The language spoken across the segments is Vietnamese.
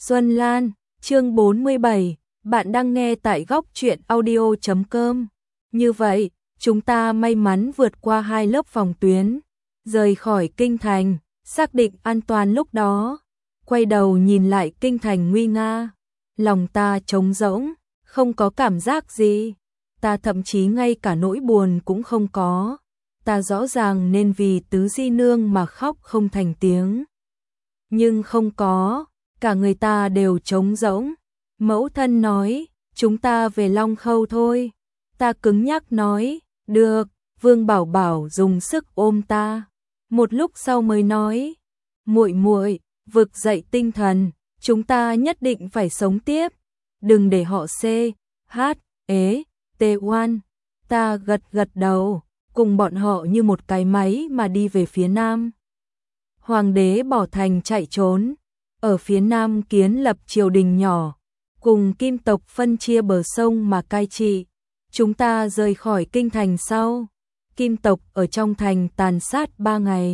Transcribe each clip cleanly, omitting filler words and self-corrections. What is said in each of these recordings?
Xuân Lan, chương 47, bạn đang nghe tại góc truyện audio.com. Như vậy, chúng ta may mắn vượt qua 2 lớp phòng tuyến, rời khỏi kinh thành, xác định an toàn lúc đó. Quay đầu nhìn lại kinh thành nguy nga, lòng ta trống rỗng, không có cảm giác gì. Ta thậm chí ngay cả nỗi buồn cũng không có. Ta rõ ràng nên vì Tứ Di Nương mà khóc không thành tiếng. Nhưng không có, cả người ta đều trống rỗng. Mẫu thân nói, chúng ta về Long Khâu thôi. Ta cứng nhắc nói, được. Vương Bảo Bảo dùng sức ôm ta. Một lúc sau mới nói, muội muội, vực dậy tinh thần, chúng ta nhất định phải sống tiếp. Đừng để họ T-H-E-T-1. Ta gật đầu, cùng bọn họ như một cái máy mà đi về phía nam. Hoàng đế bỏ thành chạy trốn, ở phía nam kiến lập triều đình nhỏ, cùng Kim tộc phân chia bờ sông mà cai trị. Chúng ta rời khỏi kinh thành sau, Kim tộc ở trong thành tàn sát 3 ngày,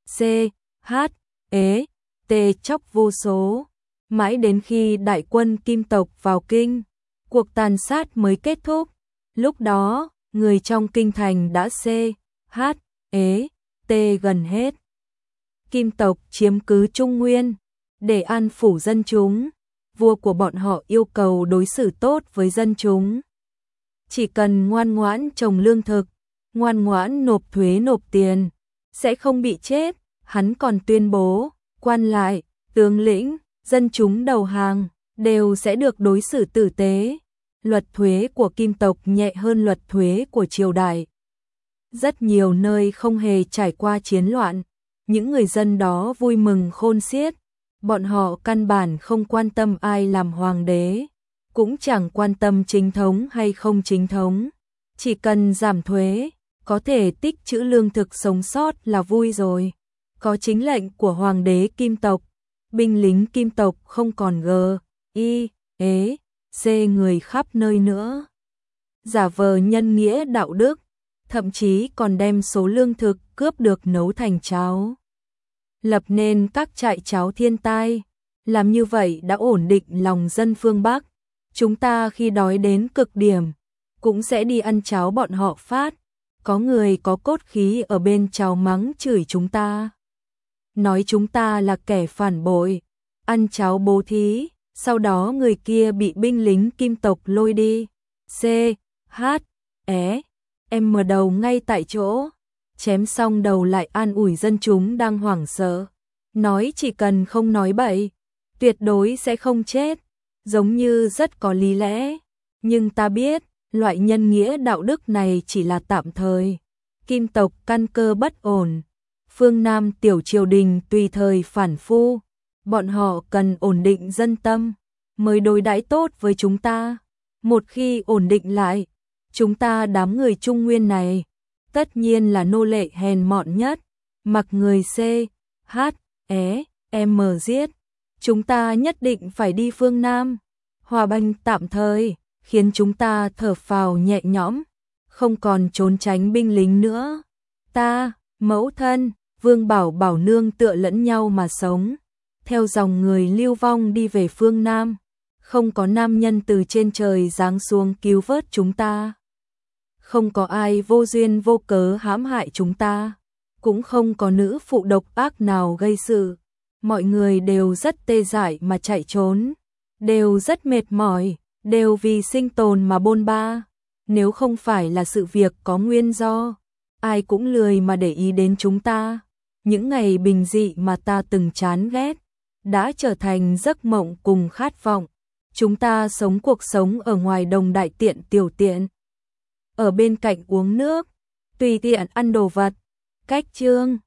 C-H-E-T chóc vô số, mãi đến khi đại quân Kim tộc vào kinh, cuộc tàn sát mới kết thúc. Lúc đó, người trong kinh thành đã C-H-E-T gần hết. Kim tộc chiếm cứ Trung Nguyên, để an phủ dân chúng, vua của bọn họ yêu cầu đối xử tốt với dân chúng. Chỉ cần ngoan ngoãn trồng lương thực, ngoan ngoãn nộp thuế nộp tiền, sẽ không bị chết. Hắn còn tuyên bố, quan lại, tướng lĩnh, dân chúng đầu hàng, đều sẽ được đối xử tử tế. Luật thuế của Kim tộc nhẹ hơn luật thuế của triều đại. Rất nhiều nơi không hề trải qua chiến loạn, những người dân đó vui mừng khôn xiết. Bọn họ căn bản không quan tâm ai làm hoàng đế, cũng chẳng quan tâm chính thống hay không chính thống. Chỉ cần giảm thuế, có thể tích trữ lương thực sống sót là vui rồi. Có chính lệnh của hoàng đế Kim tộc, binh lính Kim tộc không còn C người khắp nơi nữa. Giả vờ nhân nghĩa đạo đức, thậm chí còn đem số lương thực cướp được nấu thành cháo. Lập nên các trại cháo thiên tai, làm như vậy đã ổn định lòng dân phương Bắc. Chúng ta khi đói đến cực điểm, cũng sẽ đi ăn cháo bọn họ phát. Có người có cốt khí ở bên cháo mắng chửi chúng ta, nói chúng ta là kẻ phản bội, ăn cháo bố thí. Sau đó người kia bị binh lính Kim tộc lôi đi, C-H-E-M đầu ngay tại chỗ, chém xong đầu lại an ủi dân chúng đang hoảng sợ, nói chỉ cần không nói bậy, tuyệt đối sẽ không chết, giống như rất có lý lẽ. Nhưng ta biết, loại nhân nghĩa đạo đức này chỉ là tạm thời. Kim tộc căn cơ bất ổn, phương Nam tiểu triều đình tùy thời phản phu. Bọn họ cần ổn định dân tâm, mới đối đãi tốt với chúng ta. Một khi ổn định lại, chúng ta đám người Trung Nguyên này, tất nhiên là nô lệ hèn mọn nhất, mặc người C-H-E-M giết. Chúng ta nhất định phải đi phương Nam, hòa bình tạm thời, khiến chúng ta thở phào nhẹ nhõm, không còn trốn tránh binh lính nữa. Ta, mẫu thân, Vương Bảo Bảo nương tựa lẫn nhau mà sống. Theo dòng người lưu vong đi về phương Nam, không có nam nhân từ trên trời giáng xuống cứu vớt chúng ta. Không có ai vô duyên vô cớ hãm hại chúng ta, cũng không có nữ phụ độc ác nào gây sự. Mọi người đều rất tê dại mà chạy trốn, đều rất mệt mỏi, đều vì sinh tồn mà bôn ba. Nếu không phải là sự việc có nguyên do, ai cũng lười mà để ý đến chúng ta. Những ngày bình dị mà ta từng chán ghét, đã trở thành giấc mộng cùng khát vọng. Chúng ta sống cuộc sống ở ngoài đồng đại tiện tiểu tiện, ở bên cạnh uống nước, tùy tiện ăn đồ vật. Cách chương